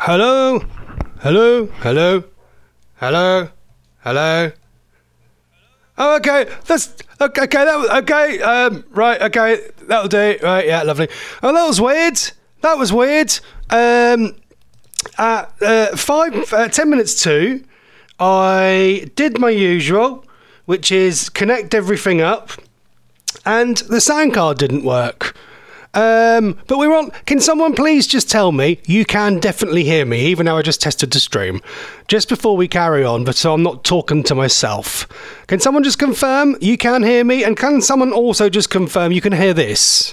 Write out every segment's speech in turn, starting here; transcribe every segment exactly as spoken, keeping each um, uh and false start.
Hello? Hello? Hello? Hello? Hello? Oh, okay. That's okay. Okay, that was, okay. Um, right. Okay, that'll do. Right. Yeah, lovely. Oh, that was weird. That was weird. Um, at uh, five, uh, ten minutes to, I did my usual, which is connect everything up, and the sound card didn't work. Um, but we were on. Can someone please just tell me you can definitely hear me, even though I just tested the stream, just before we carry on, but so I'm not talking to myself. Can someone just confirm you can hear me, and can someone also just confirm you can hear this?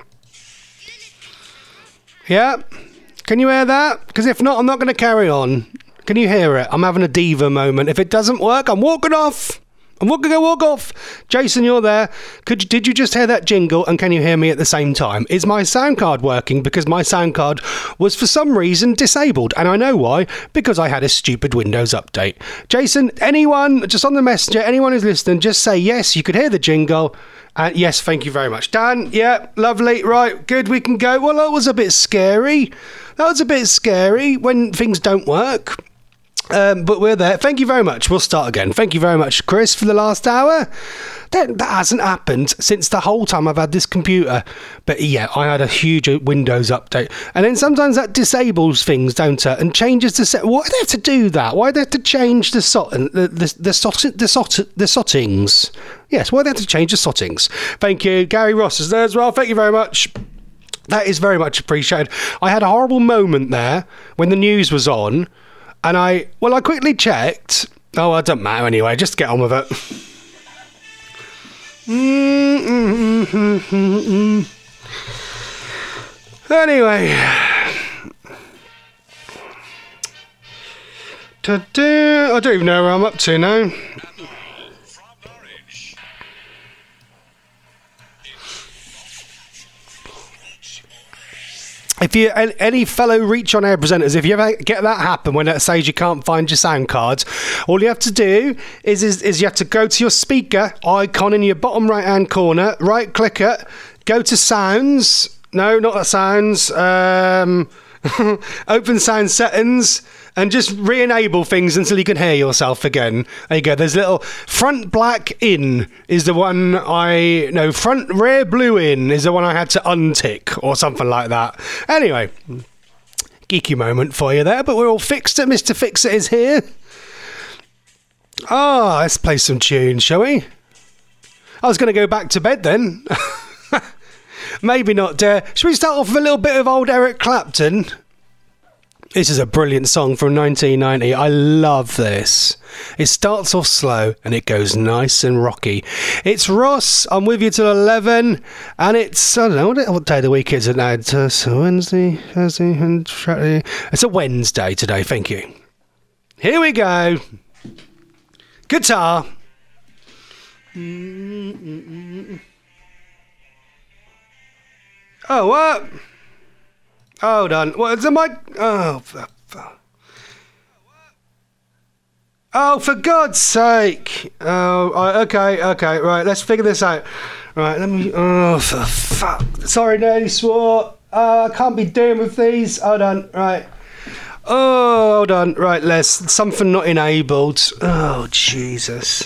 Yeah? Can you hear that? Because if not, I'm not going to carry on. Can you hear it? I'm having a diva moment. If it doesn't work, I'm walking off. I'm walking, go walk off. Jason, you're there. Could you, did you just hear that jingle? And can you hear me at the same time? Is my sound card working? Because my sound card was for some reason disabled. And I know why. Because I had a stupid Windows update. Jason, anyone, just on the messenger, anyone who's listening, just say yes, you could hear the jingle. And uh, yes, thank you very much. Dan, yeah, lovely. Right, good, we can go. Well, that was a bit scary. That was a bit scary when things don't work. Um, but we're there. Thank you very much. We'll start again. Thank you very much, Chris, for the last hour. That, that hasn't happened since the whole time I've had this computer. But yeah, I had a huge Windows update. And then sometimes that disables things, don't it? And changes the set. Why do they have to do that? Why do they have to change the sot the the the, sot, the, sot, the sottings? Yes, why do they have to change the sottings? Thank you. Gary Ross is there as well. Thank you very much. That is very much appreciated. I had a horrible moment there when the news was on. And I, well, I quickly checked. Oh, it doesn't matter anyway. Just get on with it. Anyway. Ta-da. I don't even know where I'm up to now. If you, any fellow Reach On Air presenters, if you ever get that happen when it says you can't find your sound cards, all you have to do is, is, is you have to go to your speaker icon in your bottom right hand corner, right click it, go to sounds, no, not that sounds, um, open sound settings, and just re-enable things until you can hear yourself again. There you go. There's a little front black in is the one I... No, front rear blue in is the one I had to untick or something like that. Anyway, geeky moment for you there, but we're all fixed it. Mister Fix-It is here. Ah, oh, let's play some tunes, shall we? I was going to go back to bed then. Maybe not, dare. Should we start off with a little bit of old Eric Clapton? This is a brilliant song from nineteen ninety. I love this. It starts off slow and it goes nice and rocky. It's Ross. I'm with you till eleven. And it's, I don't know, what, what day of the week is it now? It's uh, Wednesday, Thursday, and Friday. It's a Wednesday today, thank you. Here we go. Guitar. Oh, what? Hold on. What is the mic? Oh, for, for. Oh, for God's sake. Oh, okay, okay, right. Let's figure this out. Right, let me. Oh, for fuck. Sorry, nearly swore. Uh, I can't be doing with these. Hold on. Right. Oh, hold on. Right, Les. Something not enabled. Oh, Jesus.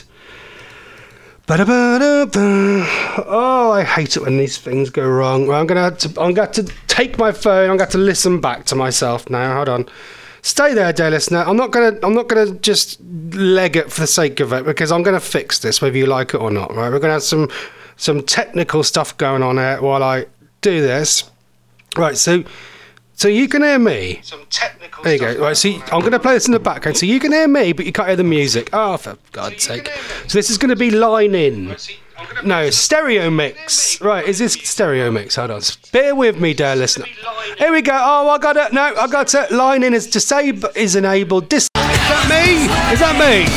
Oh, I hate it when these things go wrong. Well, I'm gonna have to. I'm gonna have to take my phone. I'm gonna have to listen back to myself now. Hold on. Stay there, dear listener. I'm not gonna. I'm not gonna just leg it for the sake of it, because I'm gonna fix this whether you like it or not. Right? We're gonna have some some technical stuff going on here while I do this. Right. So. So you can hear me. Some technical there you go. Right, so you, I'm going to play this in the background. So you can hear me, but you can't hear the music. Oh, for God's so sake. So this is going to be line in. Right, so no, stereo mix. Right, is this stereo mix? Hold on. Bear with me, dear listener. Here we go. Oh, I got it. No, I got it. Line in is disabled, is enabled. Dis- is that me? Is that me?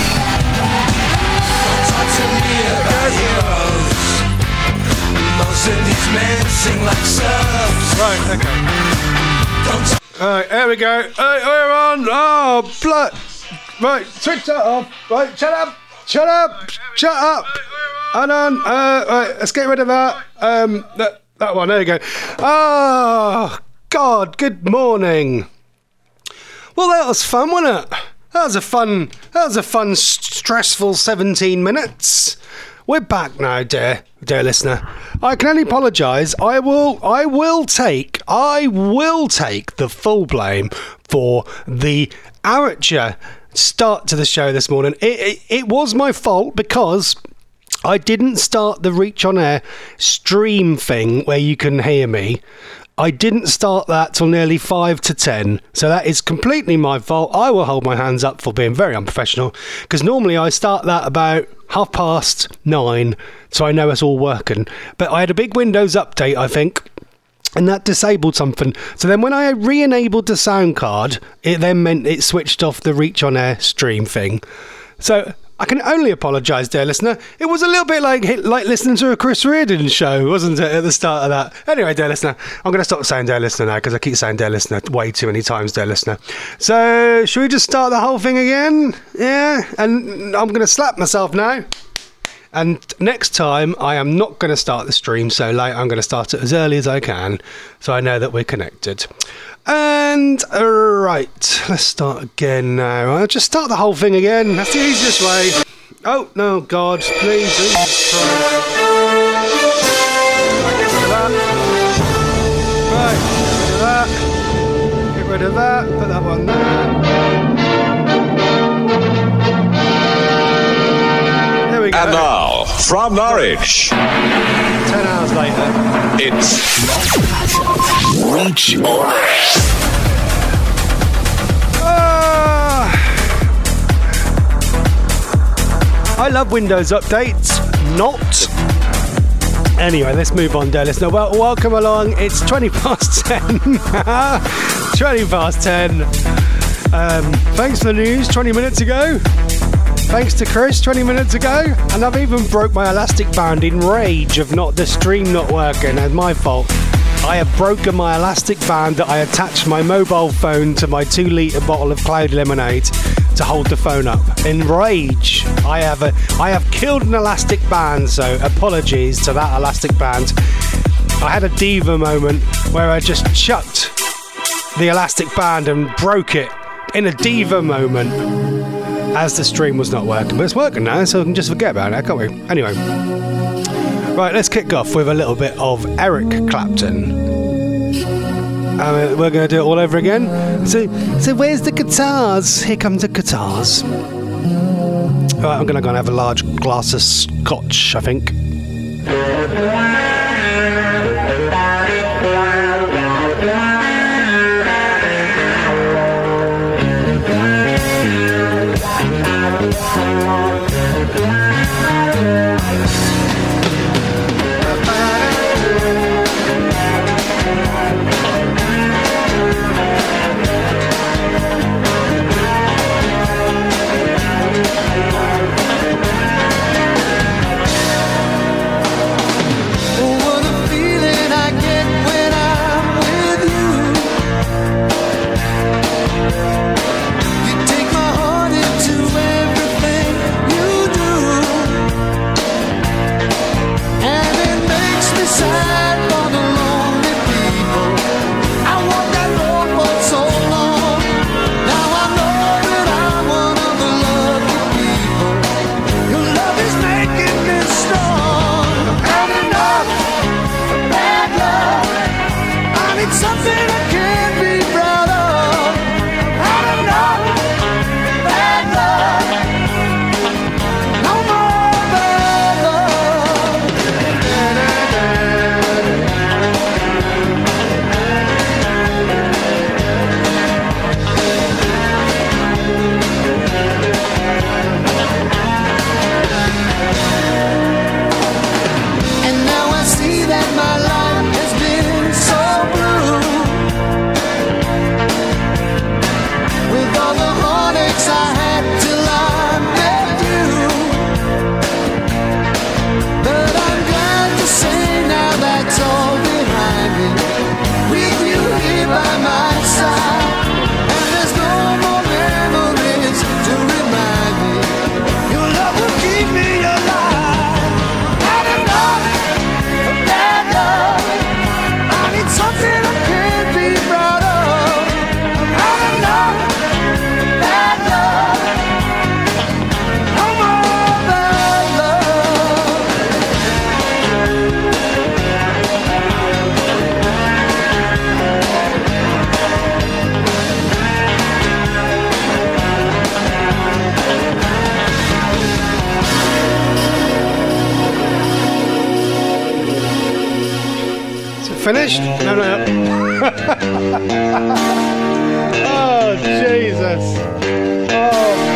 Right, okay. Alright, here we go. Hey, we're on. Oh, blood. Right, switch that off. Right, shut up. Shut up. Shut up. Hold on. Uh, right, let's get rid of that. Um, that, that one. There you go. Oh, God. Good morning. Well, that was fun, wasn't it? That was a fun, that was a fun, stressful seventeen minutes. We're back now, dear, dear listener. I can only apologise. I will, I will take, I will take the full blame for the amateur start to the show this morning. It, it, it was my fault because I didn't start the Reach On Air stream thing where you can hear me. I didn't start that till nearly five to ten, so that is completely my fault. I will hold my hands up for being very unprofessional, because normally I start that about half past nine, so I know it's all working. But I had a big Windows update, I think, and that disabled something. So then when I re-enabled the sound card, it then meant it switched off the Reach On Air stream thing. So I can only apologise, dear listener. It was a little bit like like listening to a Chris Reardon show, wasn't it, at the start of that? Anyway, dear listener, I'm going to stop saying dear listener now, because I keep saying dear listener way too many times, dear listener. So, should we just start the whole thing again? Yeah? And I'm going to slap myself now. And next time, I am not going to start the stream so late. I'm going to start it as early as I can, so I know that we're connected. And, right, let's start again now. I'll just start the whole thing again. That's the easiest way. Oh, no, God, please, Jesus Christ. Right, get rid of that. Right, get rid of that. Get rid of that. Put that one there. There we go. And now, from Norwich. Ten hours later. It's Reach On. Uh, I love Windows updates. Not. Anyway, let's move on, dear listener. Well, welcome along. It's twenty past ten. twenty past ten. Um, thanks for the news twenty minutes ago. Thanks to Chris twenty minutes ago. And I've even broke my elastic band in rage of not the stream not working. It's my fault. I have broken my elastic band that I attached my mobile phone to my two litre bottle of Cloud Lemonade to hold the phone up. In rage, I have a, I have killed an elastic band, so apologies to that elastic band. I had a diva moment where I just chucked the elastic band and broke it in a diva moment as the stream was not working. But it's working now, so I can just forget about it, can't we? Anyway. Right, let's kick off with a little bit of Eric Clapton. Um, we're going to do it all over again. So, so where's the guitars? Here come the guitars. Right, I'm going to go and have a large glass of scotch, I think. finished? No, no. Oh, Jesus. Oh.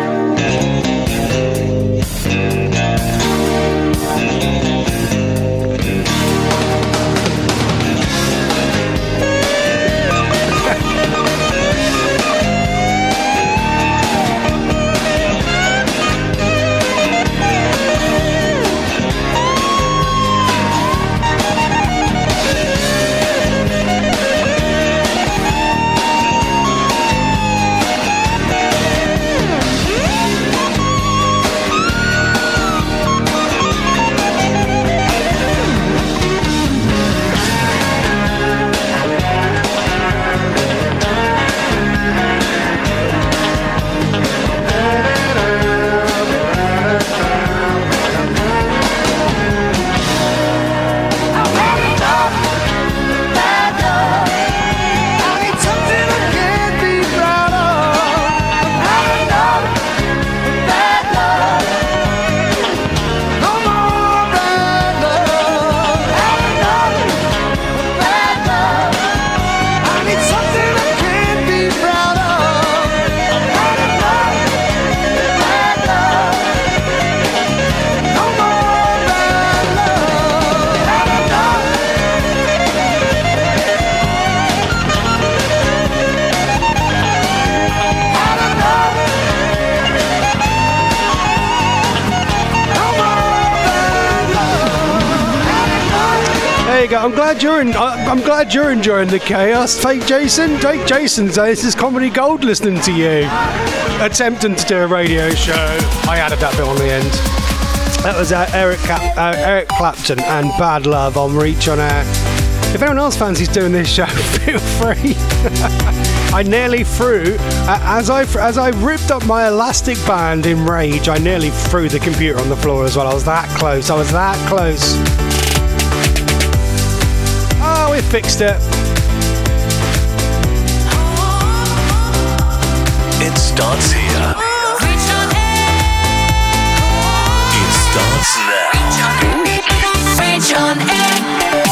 I'm glad you're in. I'm glad you're enjoying the chaos. Fake Jason, fake Jason. So this is Comedy Gold listening to you, attempting to do a radio show. I added that bit on the end. That was uh, Eric Cap- uh, Eric Clapton and Bad Love on Reach on Air. If anyone else fancies doing this show, feel free. I nearly threw uh, as I as I ripped up my elastic band in rage. I nearly threw the computer on the floor as well. I was that close. I was that close. Oh, we fixed it. It starts here. It starts now. Reach on air.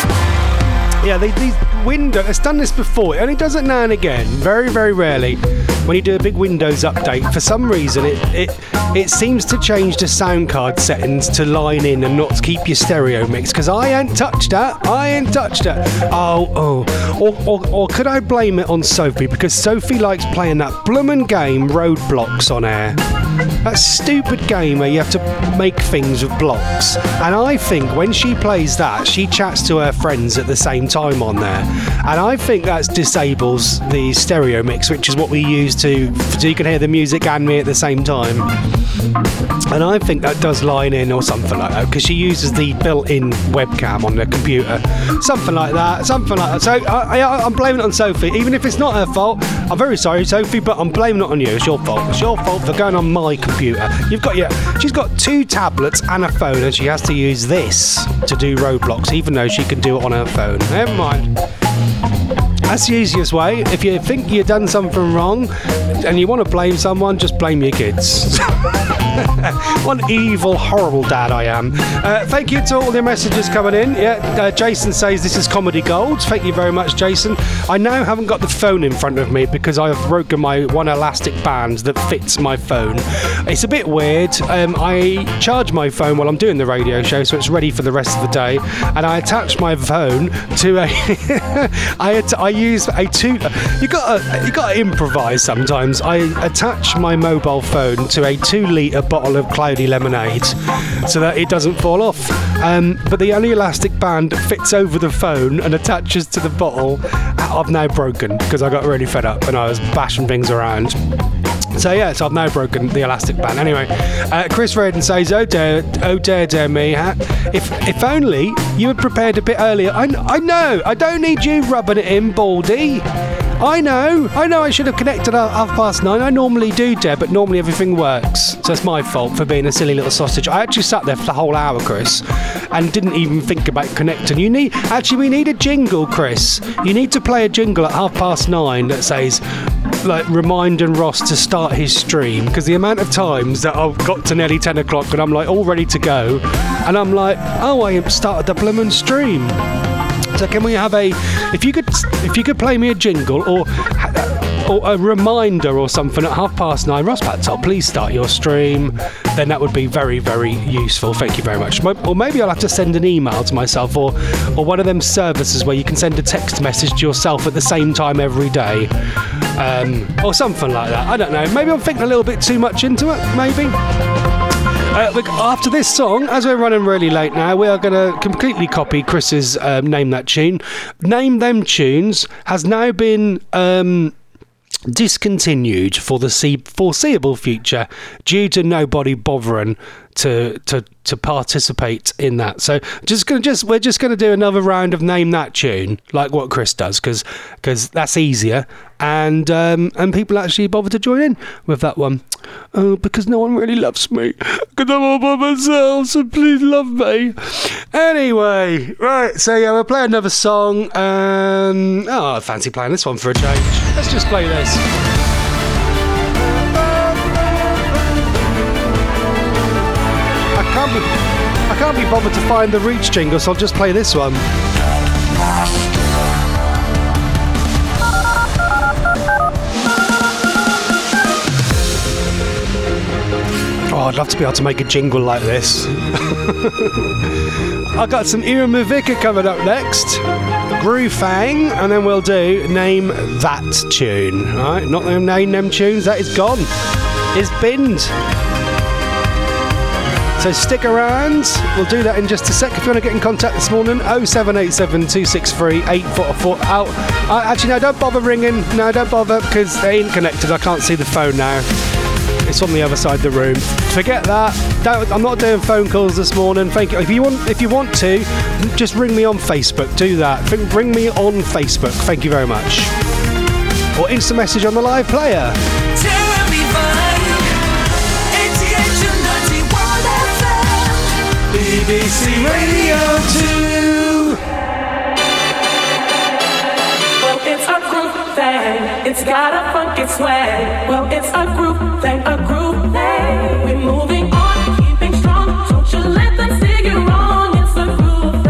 Yeah, they, these Windows, it's done this before. It only does it now and again, very, very rarely. When you do a big Windows update, for some reason, it it it seems to change the sound card settings to line in and not keep your stereo mix. Because I ain't touched that. I ain't touched it. Oh, oh. Or, or, or could I blame it on Sophie? Because Sophie likes playing that bloomin' game, Roadblocks, on air. That stupid game where you have to make things with blocks. And I think when she plays that, she chats to her friends at the same time on there. And I think that disables the stereo mix, which is what we use to so you can hear the music and me at the same time. And I think that does line in or something like that, because she uses the built-in webcam on the computer. Something like that, something like that. So I, I, I'm blaming it on Sophie, even if it's not her fault. I'm very sorry, Sophie, but I'm blaming it on you. It's your fault. It's your fault for going on my computer. You've got your, she's got two tablets and a phone, and she has to use this to do Roadblocks, even though she can do it on her phone. Never mind. That's the easiest way. If you think you've done something wrong and you want to blame someone, just blame your kids. What an evil, horrible dad I am. Uh, thank you to all the messages coming in. Yeah, uh, Jason says this is Comedy Gold. Thank you very much, Jason. I now haven't got the phone in front of me because I've broken my one elastic band that fits my phone. It's a bit weird. Um, I charge my phone while I'm doing the radio show, so it's ready for the rest of the day. And I attach my phone to a. I att- I use a two. You got you got to improvise sometimes. I attach my mobile phone to a two-litre bottle of cloudy lemonade so that it doesn't fall off. Um, but the only elastic band that fits over the phone and attaches to the bottle, I've now broken because I got really fed up and I was bashing things around. So yeah, so I've now broken the elastic band. Anyway, uh, Chris Redden says, "Oh dear, oh dear, dear me. Huh? If if only you had prepared a bit earlier. I, I know. I don't need you rubbing it in, Baldy. I know. I know. I should have connected at half past nine. I normally do, Deb, but normally everything works. So it's my fault for being a silly little sausage. I actually sat there for the whole hour, Chris, and didn't even think about connecting. You need actually we need a jingle, Chris. You need to play a jingle at half past nine that says." Like reminding Ross to start his stream, because the amount of times that I've got to nearly ten o'clock and I'm like all ready to go and I'm like, oh, I started the bloomin' stream. So So can we have a? If you could, if you could play me a jingle or. Or a reminder or something at half past nine. Ross Patel, please start your stream. Then that would be very, very useful. Thank you very much. Or maybe I'll have to send an email to myself, or or one of them services where you can send a text message to yourself at the same time every day, um, or something like that. I don't know. Maybe I'm thinking a little bit too much into it. Maybe. Uh, look, after this song, as we're running really late now, we are going to completely copy Chris's um, Name That Tune. Name Them Tunes has now been um, discontinued for the foreseeable future due to nobody bothering to to to participate in that. So just gonna just we're just gonna do another round of Name That Tune, like what Chris does, because because that's easier, and um, and people actually bother to join in with that one. Oh, because no one really loves me, because I'm all by myself. So please love me. Anyway, right. So yeah, we'll play another song. Um, oh, I fancy playing this one for a change. Let's just play this. I can't be, I can't be bothered to find the Reach jingle, so I'll just play this one. Oh, I'd love to be able to make a jingle like this. I've got some Ewan Mavica coming up next, Groove Fang, and then we'll do Name That Tune. All right, not them Name Them Tunes, that is gone. It's binned. So stick around, we'll do that in just a sec. If you want to get in contact this morning, oh seven eight seven, two six three, eight four four. Out. Uh, actually, no, don't bother ringing. No, don't bother, because they ain't connected. I can't see the phone now. It's on the other side of the room. Forget that. Don't, I'm not doing phone calls this morning. Thank you. If you want, if you want to, just ring me on Facebook. Do that. Ring me on Facebook. Thank you very much. Or instant message on the live player. B B C Radio two. Well, it's a group thing. It's got a funky swag. Well, it's a group thing, a group thing. We're moving on, keeping strong. Don't you let them steer you wrong. It's a group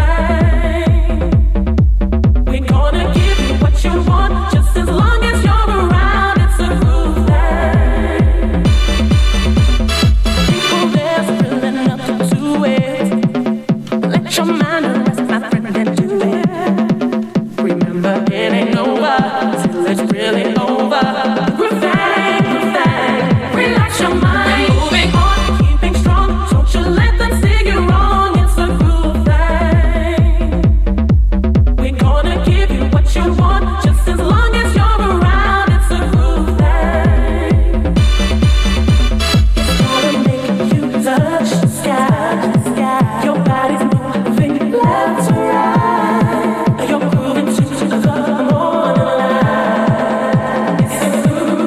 thing. We're gonna give you what you want, just as long as you're around. It's a group thing. People, there's really nothing to it. Let your mind rest, my friend, and do it. Remember, it ain't over till it's really over. Groove thing, groove thing. Relax your mind. Moving on, keeping strong. Don't you let them steer you wrong. It's a groove thing. We're gonna give you what you want, just as long as you're around. It's a groove thing. It's gonna make you touch the sky. Your body's moving left to right. You're grooving to the morning light. It's a groove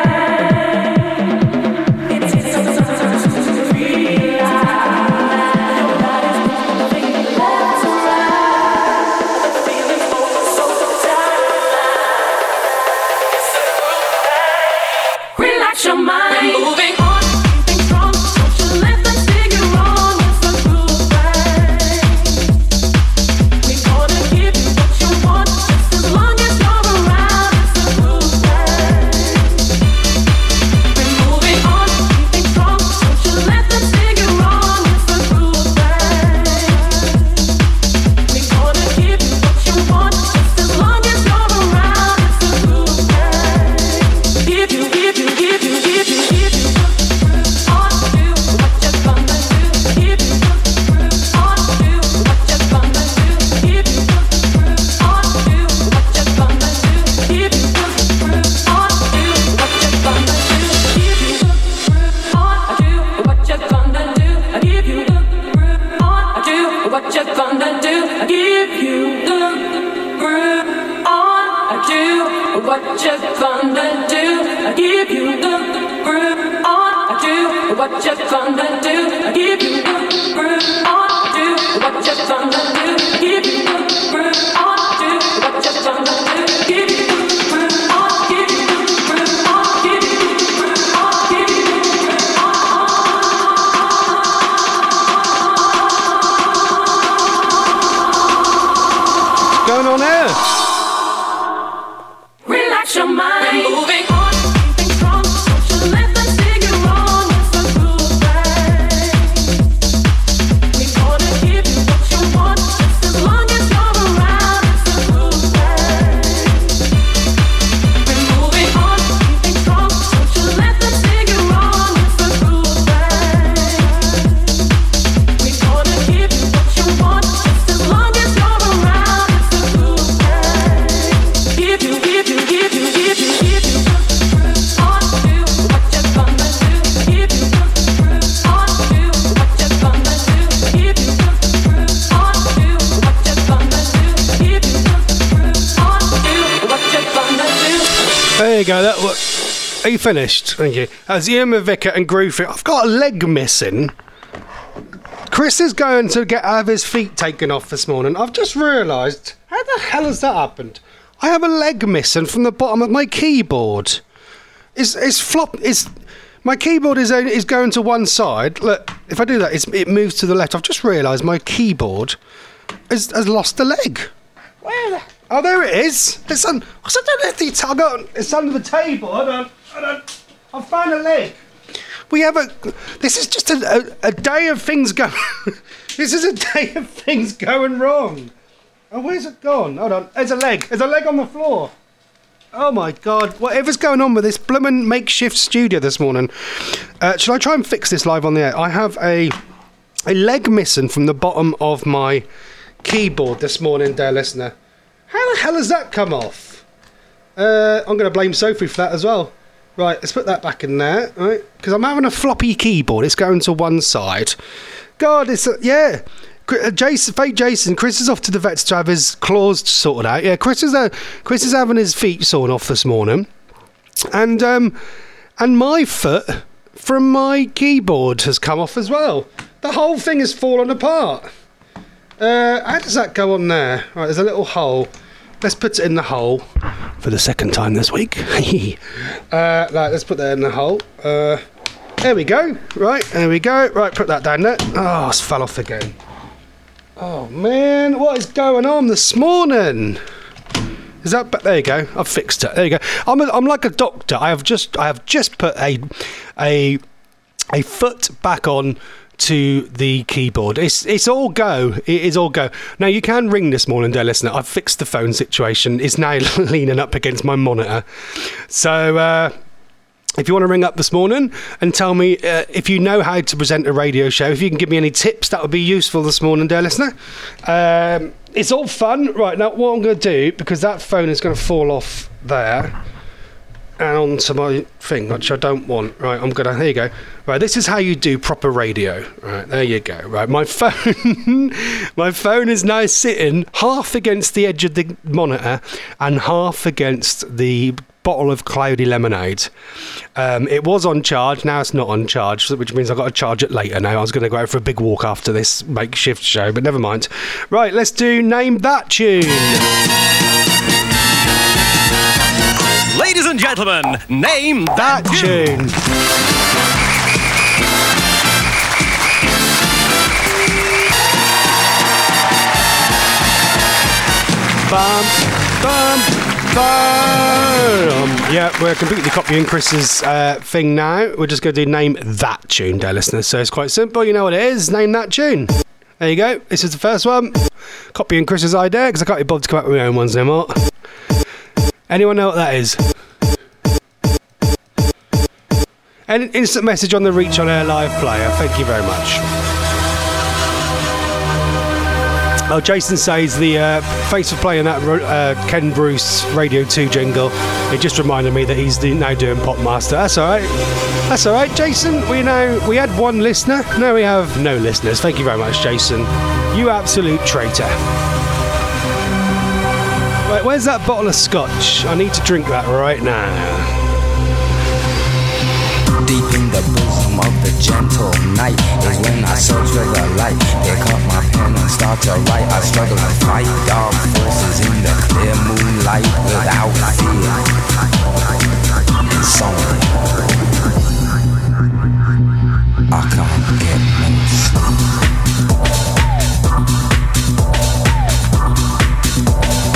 thing. It takes some time to realize. Your body's moving left to right. The feeling's over so tight. It's a groove thing. Relax your mind. Moving on, keeping strong. Don't you let them steer you wrong. It's a groove thing. We're gonna give you what you want, just as long as you're around. It's a groove thing. We're moving on, keeping strong. Don't you let them steer you wrong. It's a groove thing. We're gonna give you what you want, just as long as you're around. It's a groove thing. Give you, give you, give you, give you, give you. On to what you're gonna do. Give you on to what you're gonna do. Give you on to what you're gonna do. Give you on to what you're gonna do. Give you on to what you're gonna do. Give you on to what you're gonna do. Give you the groove on to what you're gonna do. Give you the groove on to what you're gonna do. Give you the groove on to what you're gonna do. Give you the groove on to what you're gonna do. Give you the groove on. Give you the groove on. Give you the groove on. Give you the groove on. going on here? Relax your mind. We're moving on. Keeping strong. Don't you let them steer you wrong. It's a good thing. We gonna give you what you want. Just as long as you're around. It's a good thing. We're moving on. Keeping strong. Don't you let them steer you wrong. It's a good thing. We gonna give you what you want. Just as long as you're around. It's a good thing. Give you, give you, give you, give you, give you on to what you're gonna do. Give you on to what you're gonna do. Give you on to what you're gonna do. Give you on to what you're gonna do. There you go. That what? Are you finished? Thank you. As Ian Vicker and Groovy, I've got a leg missing. Chris is going to get have his feet taken off this morning. I've just realised, how the hell has that happened? I have a leg missing from the bottom of my keyboard. It's it's flop. It's my keyboard is only- is going to one side. Look, if I do that, it's, it moves to the left. I've just realised my keyboard has, has lost a leg. Where? The, oh, there it is. It's on. What's that? I got. It's under the table. Hold on. Hold on. I've found a leg. We have a. This is just a, a, a day of things going. This is a day of things going wrong. Oh, where's it gone? Hold on. There's a leg. There's a leg on the floor. Oh my God! Whatever's going on with this bloomin' makeshift studio this morning. Uh, shall I try and fix this live on the air? I have a a leg missing from the bottom of my keyboard this morning, dear listener. How the hell has that come off? Uh, I'm going to blame Sophie for that as well. Right, let's put that back in there, right? Because I'm having a floppy keyboard. It's going to one side. God, it's a, yeah. Uh, Jason, fake Jason. Chris is off to the vets to have his claws sorted out. Yeah, Chris is uh, Chris is having his feet sawn off this morning, and um, and my foot from my keyboard has come off as well. The whole thing has fallen apart. Uh, how does that go on there? Right, there's a little hole. Let's put it in the hole for the second time this week. uh, right, let's put that in the hole. Uh, there we go. Right, there we go. Right, put that down there. Oh, it's fell off again. Oh man, what is going on this morning? Is that? There you go. I've fixed it. There you go. I'm a, I'm like a doctor. I have just I have just put a a a foot back on to the keyboard. It's it's all go. It is all go. Now you can ring this morning, dear listener. I've fixed the phone situation. It's now leaning up against my monitor. So uh, if you want to ring up this morning and tell me uh, if you know how to present a radio show, if you can give me any tips, that would be useful this morning, dear listener. Um, it's all fun. Right, now what I'm going to do, because that phone is going to fall off there and onto my thing, which I don't want. Right, I'm gonna. There you go. Right, this is how you do proper radio. Right, there you go. Right, my phone, my phone is now sitting half against the edge of the monitor and half against the bottle of cloudy lemonade. Um, it was on charge. Now it's not on charge, which means I've got to charge it later. Now I was going to go out for a big walk after this makeshift show, but never mind. Right, let's do Name That Tune. Ladies and gentlemen, name That tune. Bum, bum, bum. Yeah, we're completely copying Chris's uh, thing now. We're just going to do Name That Tune, dear listeners. So it's quite simple. You know what it is. Name that tune. There you go. This is the first one. Copying Chris's idea because I can't be bothered to come up with my own ones anymore. Anyone know what that is? An instant message on the Reach on Air Live player. Thank you very much. Oh, Jason says the uh, thanks for playing that uh, Ken Bruce Radio two jingle. It just reminded me that he's now doing Popmaster. That's all right. That's all right, Jason. We know we had one listener. Now we have no listeners. Thank you very much, Jason. You absolute traitor. Right, where's that bottle of scotch? I need to drink that right now. Deep in the bosom of the gentle night is when I search for the light. Pick up my pen and start to write. I struggle to fight dark forces in the clear moonlight without fear. Insomnia, I can't get no sleep.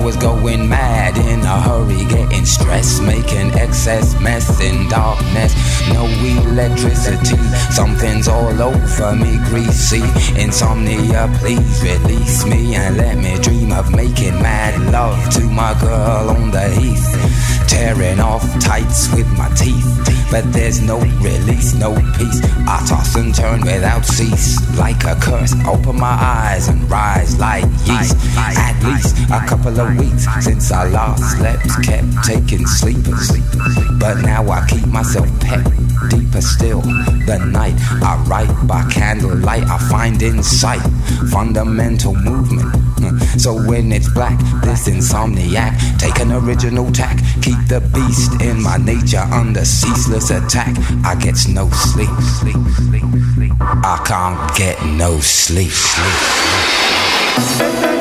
was going mad in a hurry, getting stressed, making excess mess in darkness. No electricity, something's all over me, greasy. Insomnia, please release me and let me dream of making mad love to my girl on the heath. Tearing off tights with my teeth, but there's no release, no peace. I toss and turn without cease, like a curse. Open my eyes and rise like yeast. At least a couple of weeks since I last slept, kept taking sleepers, but now I keep myself pet. Deeper still, the night I write by candlelight. I find insight, fundamental movement. So when it's black, this insomniac, take an original tack, keep the beast in my nature under ceaseless attack. I get no sleep, sleep, sleep, sleep. I can't get no sleep, sleep, sleep.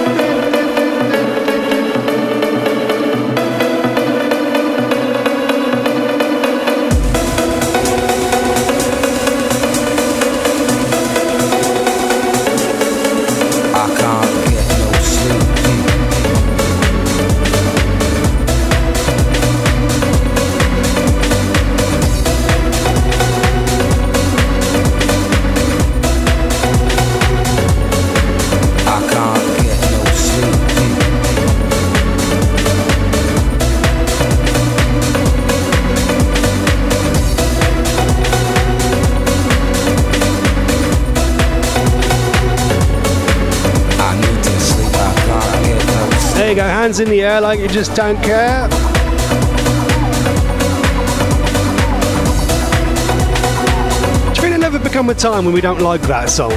Go hands in the air like you just don't care. Do you think there'll never become a time when we don't like that song?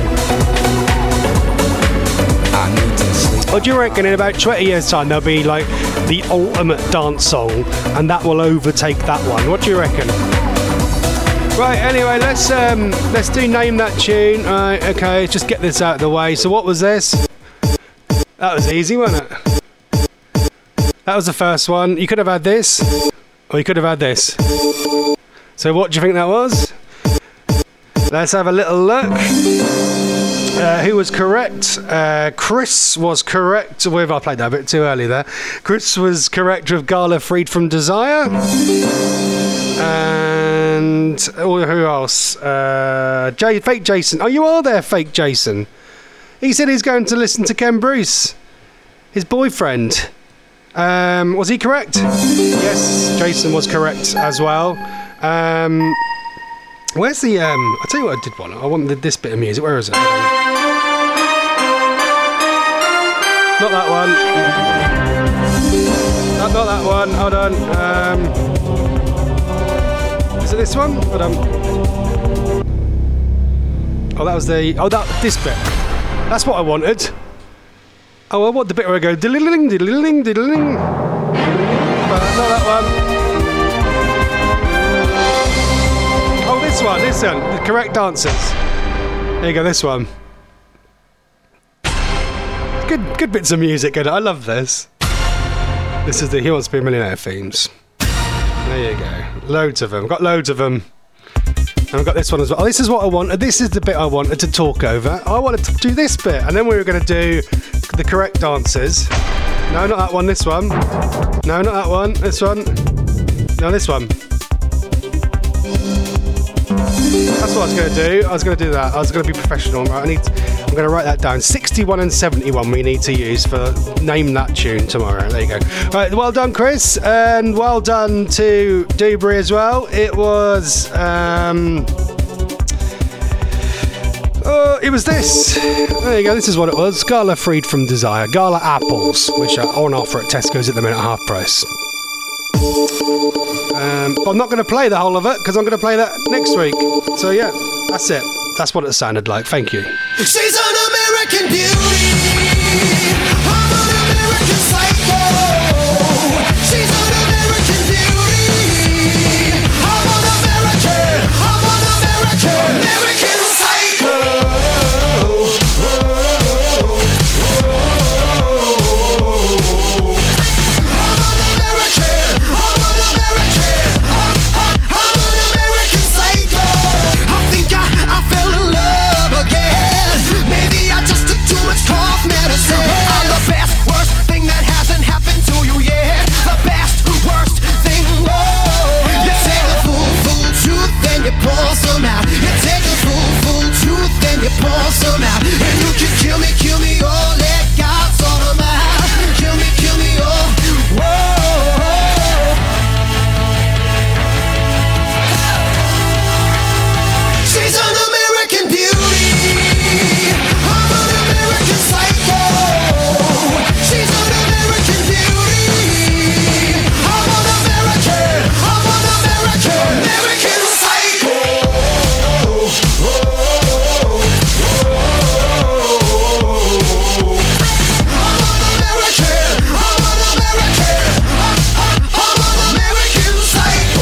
I need to sleep. Or do you reckon in about twenty years time there'll be like the ultimate dance song and that will overtake that one? What do you reckon? Right, anyway, let's um let's do Name That Tune. Right, okay, just get this out of the way. So what was this? That was easy, wasn't it? That was the first one. You could have had this, or you could have had this. So what do you think that was? Let's have a little look. Uh, who was correct? Uh, Chris was correct with... I played that a bit too early there. Chris was correct with Gala Freed from Desire. And oh, who else? Uh, J- Fake Jason. Oh, you are there, Fake Jason. He said he's going to listen to Ken Bruce, his boyfriend. Um, was he correct? Yes, Jason was correct as well. Um, where's the... Um, I'll tell you what I did want. I wanted this bit of music. Where is it? Not that one. Not, not that one. Hold on. Um, is it this one? Hold on. Oh, that was the... Oh, that this bit. That's what I wanted. Oh, I want the bit where I go diddling, diddling, diddling. But not that one. Oh, this one, this one. The correct answers. There you go, this one. Good, good bits of music. Good. I love this. This is the He Wants to Be a Millionaire themes. There you go. Loads of them. Got loads of them. And I've got this one as well. Oh, this is what I wanted. This is the bit I wanted to talk over. I wanted to do this bit, and then we were going to do the correct answers. No, not that one. This one. No, not that one. This one. No, this one. That's what I was going to do. I was going to do that. I was going to be professional. Right, I need. To, I'm going to write that down. sixty-one and seventy-one we need to use for Name That Tune tomorrow. There you go. Right, well done, Chris, and well done to Dewberry as well. It was. Um, uh, it was this. There you go. This is what it was. Gala Freed from Desire. Gala apples, which are on offer at Tesco's at the minute at half price. Um, but I'm not going to play the whole of it because I'm going to play that next week. So yeah, that's it. That's what it sounded like. Thank you. She's an American beauty. I'm an American psycho. She's an American beauty. I'm an American. I'm an American. American psycho. I'm an American. I'm an American. I'm, I'm, I'm an American psycho. I think I, I fell in love again. Maybe I just took too much cough medicine. I them out. And you can kill me, kill me, oh, let God sort them out. Kill me, kill me, oh, whoa. She's an American beauty. I'm an American psycho. She's an American beauty. I'm an American. I'm an American. American psycho. I'm an American. I'm an American. I'm an American psycho.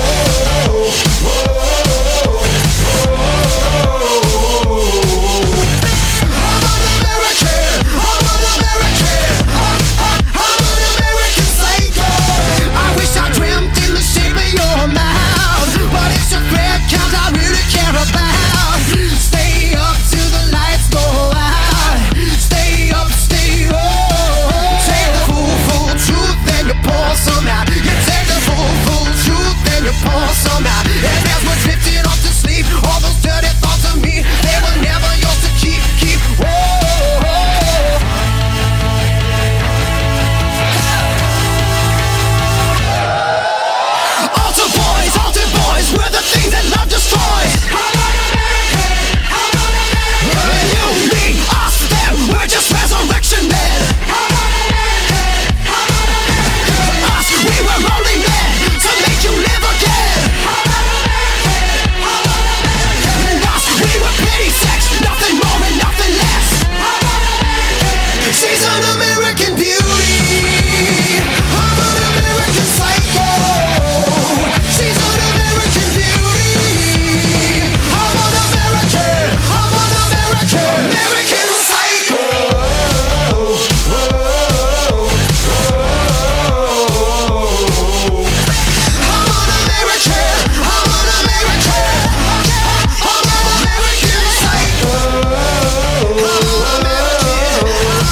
I'm an American, I'm an American, I'm, I'm, I'm an American psycho. I wish I dreamt in the shape of your mouth, but it's your breath count I really care about. Stay up till the lights go out. Stay up, stay up. Take the full, full truth, then you pour some out. You take the full, full truth, then you pour some out. And as we're drifting off to sleep, all those dirty thoughts of me, they were never yours to keep, keep. Whoa. Altar boys, altar boys, we're the things that love destroys. And you, me, us, them, we're just resurrection men. Us, we were only men to make you live again. And us, we were pity sex, nothing more and nothing less. She's an American beauty. I'm an American psycho. She's an American beauty. I'm an American. I'm an American. American psycho. I'm an American. I'm an American. I'm an American psycho. I'm an American.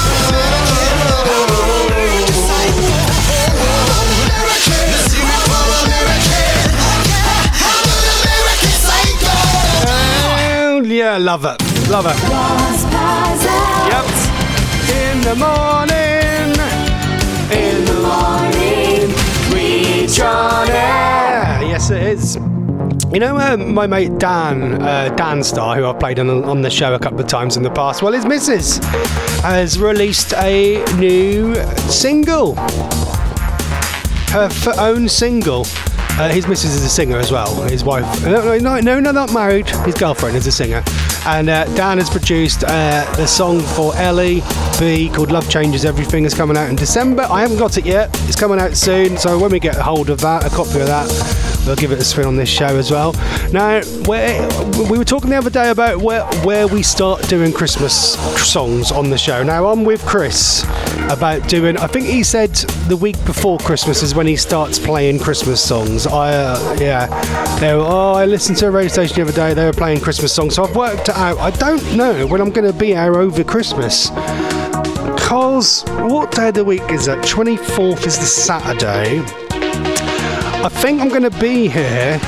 Oh, yeah, love it. Love it. Yep. In the morning. In the morning. We Johnny. Yes, it is. You know, uh, my mate Dan, uh, Dan Star, who I've played on, on the show a couple of times in the past, well, his missus has released a new single. Her f- own single. Uh, his missus is a singer as well. His wife, no, no, no, no, no, not married. His girlfriend is a singer. And uh, Dan has produced uh, the song for Ellie B called Love Changes Everything. Is coming out in December. I haven't got it yet. It's coming out soon. So when we get a hold of that, a copy of that, we'll give it a spin on this show as well. Now, where, we were talking the other day about where, where we start doing Christmas songs on the show. Now, I'm with Chris about doing, I think he said the week before Christmas is when he starts playing Christmas songs. I, uh, yeah, they were, oh, I listened to a radio station the other day, they were playing Christmas songs, so I've worked it out. I don't know when I'm going to be here over Christmas. Because, what day of the week is that? twenty-fourth is the Saturday. I think I'm going to be here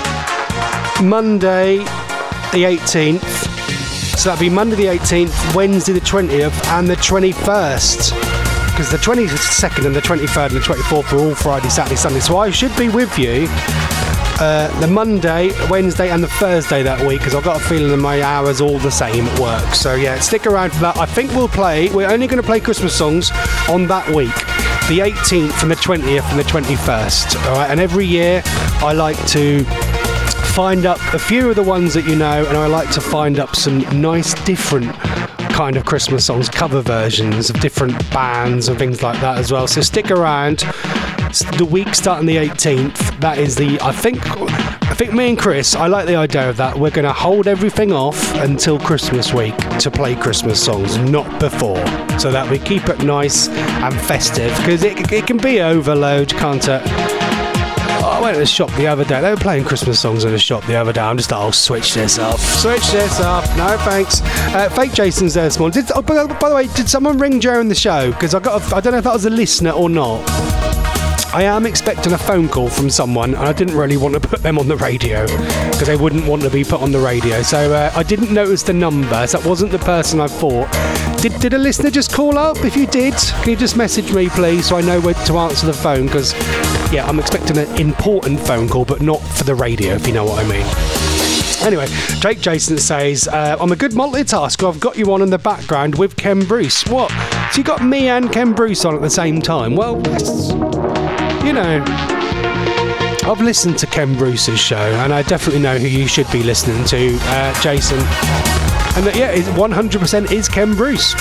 Monday the eighteenth. So that'll be Monday the eighteenth, Wednesday the twentieth, and the twenty-first. Because the twenty-second and the twenty-third and the twenty-fourth are all Friday, Saturday, Sunday. So I should be with you uh, the Monday, Wednesday, and the Thursday that week. Because I've got a feeling that my hours all the same at work. So yeah, stick around for that. I think we'll play. We're only going to play Christmas songs on that week. The eighteenth and the twentieth and the twenty-first. All right, and every year I like to find up a few of the ones that you know, and I like to find up some nice different kind of Christmas songs, cover versions of different bands and things like that as well. So stick around. It's the week starting the eighteenth. That is the, I think, I think me and Chris, I like the idea of that. We're going to hold everything off until Christmas week to play Christmas songs, not before. So that we keep it nice and festive, because it, it can be overload, can't it? I went to the shop the other day. They were playing Christmas songs in the shop the other day. I'm just like, oh, switch this up. Switch this up. No, thanks. Uh, Fake Jason's there this morning. Did, oh, by, by the way, did someone ring during the show? Because I got, a, I don't know if that was a listener or not. I am expecting a phone call from someone, and I didn't really want to put them on the radio because they wouldn't want to be put on the radio. So uh, I didn't notice the number, so that wasn't the person I thought. Did, did a listener just call up? If you did, can you just message me, please, so I know where to answer the phone? Because, yeah, I'm expecting an important phone call, but not for the radio, if you know what I mean. Anyway, Jake Jason says, uh, I'm a good multitasker. I've got you on in the background with Ken Bruce. What? So you got me and Ken Bruce on at the same time? Well, that's, you know, I've listened to Ken Bruce's show, and I definitely know who you should be listening to, uh, Jason. And that, yeah, it one hundred percent is Ken Bruce.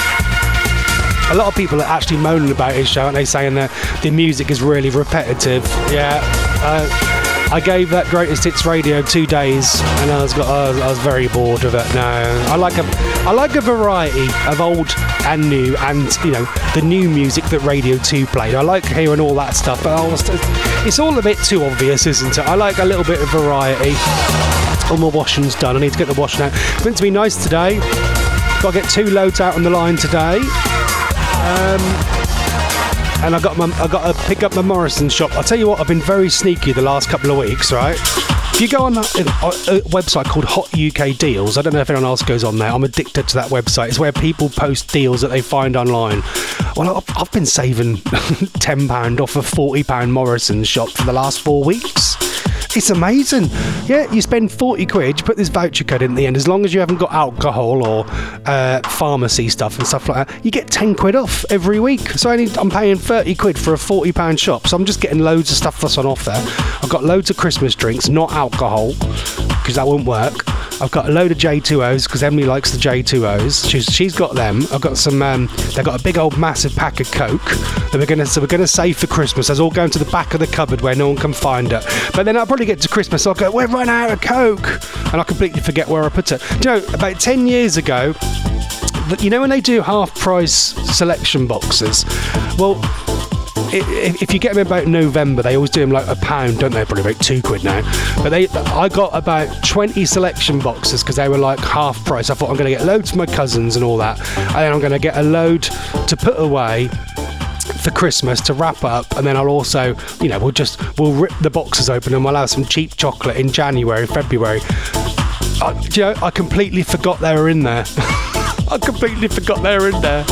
A lot of people are actually moaning about his show, and they saying that the music is really repetitive. Yeah, uh, I gave that Greatest Hits Radio two days, and I was got I was, I was very bored of it. No, I like a I like a variety of old and new, and you know the new music that Radio Two played. I like hearing all that stuff, but I was, it's all a bit too obvious, isn't it? I like a little bit of variety. All my washing's done. I need to get the washing out. It's meant to be nice today. Got to get two loads out on the line today. Um, and I got my, I got to pick up my Morrison shop. I'll tell you what, I've been very sneaky the last couple of weeks, right? If you go on a, a website called Hot U K Deals, I don't know if anyone else goes on there. I'm addicted to that website. It's where people post deals that they find online. Well, I've, I've been saving ten pounds off a forty pound Morrison shop for the last four weeks. It's amazing. Yeah, you spend forty quid, you put this voucher code in at the end, as long as you haven't got alcohol or uh, pharmacy stuff and stuff like that, you get ten quid off every week. So I need, I'm paying thirty quid for a forty pound shop, so I'm just getting loads of stuff that's on offer. I've got loads of Christmas drinks, not alcohol, because that won't work. I've got a load of J two O's, because Emily likes the J two O's. She's, she's got them. I've got some, um, they've got a big old massive pack of Coke that we're going to so we're gonna save for Christmas. That's all going to the back of the cupboard where no one can find it. But then I'll probably get to Christmas, I'll go, we're running out of Coke. And I completely forget where I put it. Do you know, about ten years ago, you know when they do half price selection boxes? Well, if you get them about November, they always do them like a pound, don't they? Probably about two quid now. But they, I got about twenty selection boxes because they were like half price. I thought I'm going to get loads for my cousins and all that, and then I'm going to get a load to put away for Christmas to wrap up, and then I'll also, you know, we'll just we'll rip the boxes open and we'll have some cheap chocolate in January, February. I, do you know, I completely forgot they were in there. I completely forgot they were in there.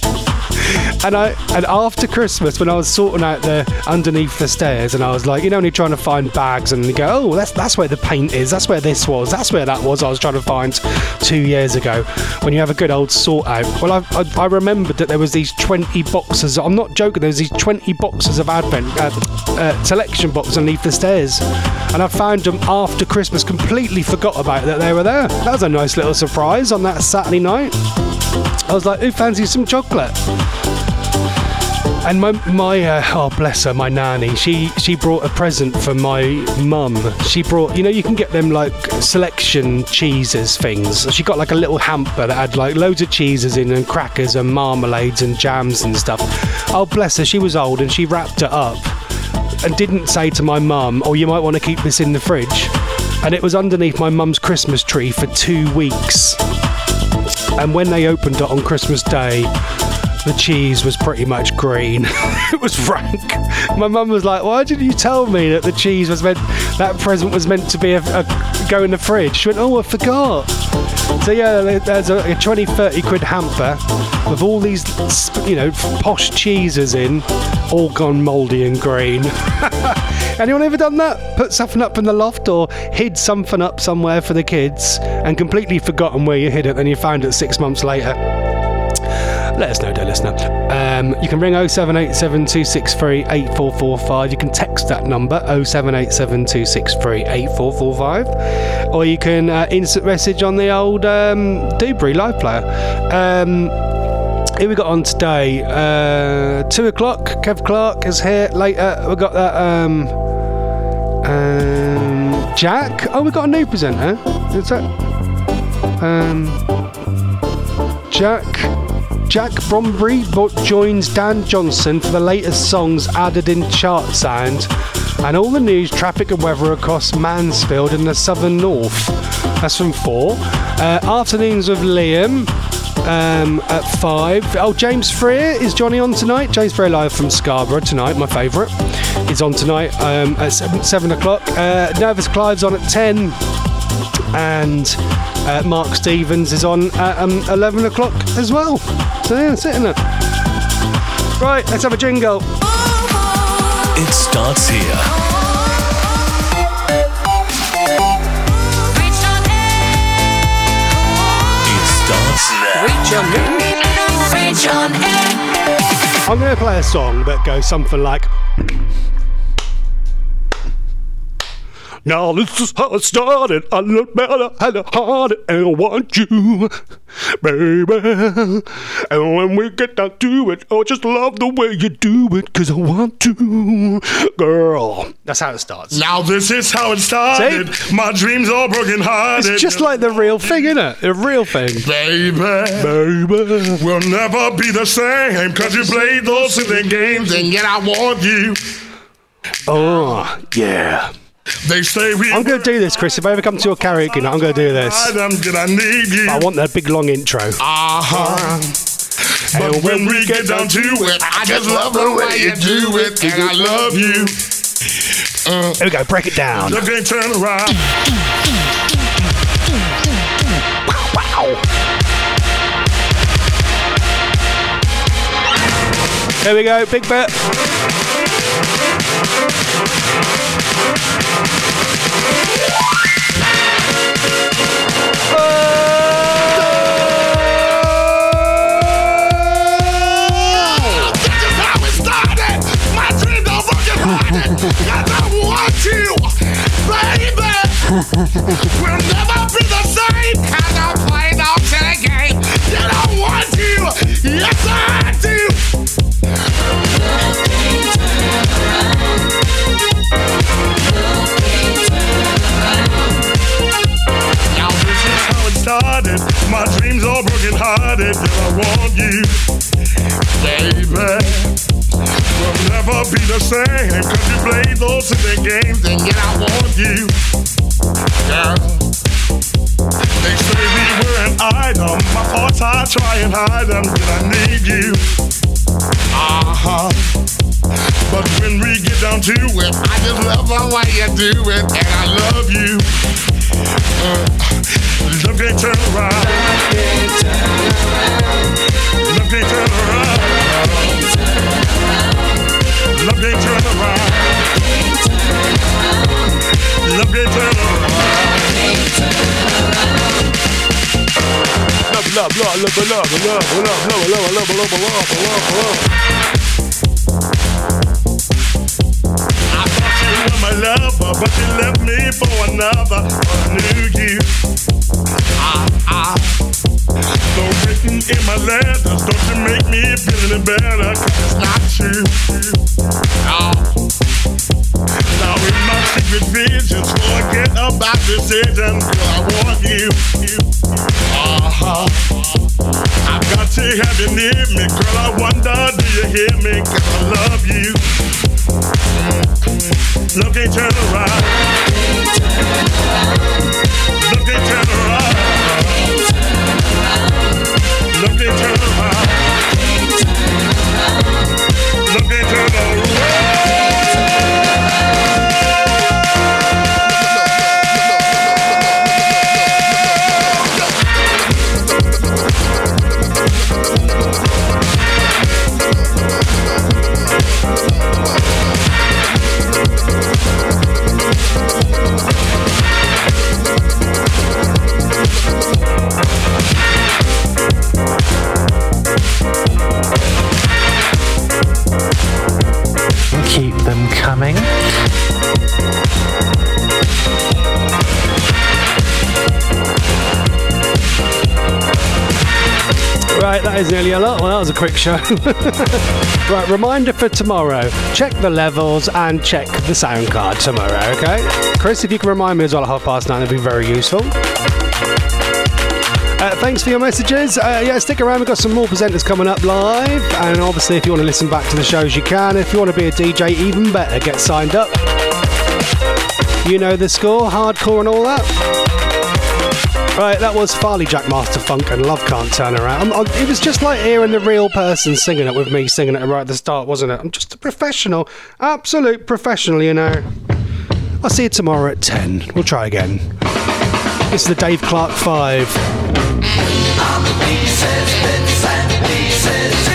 And I and after Christmas, when I was sorting out the underneath the stairs, and I was like, you know, when you're trying to find bags, and you go, oh, that's that's where the paint is, that's where this was, that's where that was. I was trying to find two years ago. When you have a good old sort out, well, I I, I remembered that there was these twenty boxes. I'm not joking. There was these twenty boxes of Advent uh, uh, selection boxes underneath the stairs, and I found them after Christmas. Completely forgot about that they were there. That was a nice little surprise on that Saturday night. I was like, who fancies some chocolate? And my, my uh, oh bless her, my nanny, she, she brought a present for my mum. She brought, you know, you can get them like selection cheeses things. She got like a little hamper that had like loads of cheeses in and crackers and marmalades and jams and stuff. Oh bless her, she was old and she wrapped it up and didn't say to my mum, oh, you might want to keep this in the fridge. And it was underneath my mum's Christmas tree for two weeks. And when they opened it on Christmas Day, the cheese was pretty much green. It was rank. My mum was like, why didn't you tell me that the cheese was meant, that present was meant to be a, a go in the fridge? She went, oh, I forgot. So yeah, there's a, a twenty, thirty quid hamper with all these, you know, posh cheeses in, all gone mouldy and green. Anyone ever done that? Put something up in the loft or hid something up somewhere for the kids and completely forgotten where you hid it, then you found it six months later? Let us know, dear listener. Um, you can ring oh seven eight seven, two six three, eight four four five. You can text that number, oh seven eight seven, two six three, eight four four five. Or you can uh, instant message on the old um, Dewberry live player. Um, here we got on today, uh, two o'clock, Kev Clark is here. Later, we got that um, um, Jack. Oh, we got a new presenter. Is that um, Jack... Jack Brombury joins Dan Johnson for the latest songs added in chart sound and all the news, traffic and weather across Mansfield and the southern north. That's from four. Uh, afternoons with Liam. um, at five. Oh, James Freer, is Johnny on tonight? James Freer live from Scarborough tonight, my favourite. He's on tonight um, at seven, seven o'clock. Uh, Nervous Clive's on at ten. And uh, Mark Stevens is on at um, eleven o'clock as well. So yeah, that's it, isn't it? Right, let's have a jingle. It starts here. It starts now. Reach on air. Reach on air. I'm going to play a song that goes something like... Now this is how it started. I look better, had a heart, and I want you, baby. And when we get down to it, oh, just love the way you do it, cause I want to, girl. That's how it starts. Now this is how it started. See? My dreams all broken hearted. It's just like the real thing, isn't it? The real thing. Baby, Baby. we'll never be the same, cause you played those silly games, and yet I want you. Oh, yeah. They say we I'm going to do this, Chris. If I ever come to your karaoke night, I'm going to do this. I'm gonna need you. I want that big long intro. Uh-huh. But And when we get down to it, I just love the way you do it, and I love you. Uh, Here we go, break it down. Look and turn around. Here we go, big bit. We'll never be the same, cause I played out to the game. Yet I want you, yes I do. Now this is how it started. My dreams all broken hearted. Yet I want you, baby. We'll never be the same, cause you played those silly games, and yet I want you. Girl, they say we were an item. My thoughts I try and hide them, yet I need you. Uh-huh. But when we get down to it, I just love the way you do it, and I love you. uh, love can't turn around. Love can't turn around. Love can't turn around. Love can't turn around. Love, love, love, love, love, love, love, love, love, love, love, love, love, love. I thought you were my lover, but you left me for another. I knew you. Ah, ah. So written in my letters, don't you make me feel any better, cause it's not true. No. Now in my secret visions, forget about decisions, cause I want you. Uh-huh. I've got to have you near me, girl, I wonder, do you hear me, cause I love you. Love can't turn around. Love can't turn around. Love can't turn around. Love can't turn around. Keep them coming. Right, that is nearly a lot. Well, that was a quick show. Right, reminder for tomorrow. Check the levels and check the sound card tomorrow, okay? Chris, if you can remind me as well at half past nine, that'd be very useful. Uh, thanks for your messages. Uh, yeah, stick around. We've got some more presenters coming up live. And obviously, if you want to listen back to the shows, you can. If you want to be a D J, even better, get signed up. You know the score, hardcore and all that. Right, that was Farley Jackmaster Funk and Love Can't Turn Around. I'm, I'm, it was just like hearing the real person singing it with me singing it right at the start, wasn't it? I'm just a professional, absolute professional, you know. I'll see you tomorrow at ten. We'll try again. It's the Dave Clark five. I'm the pieces, bits and pieces.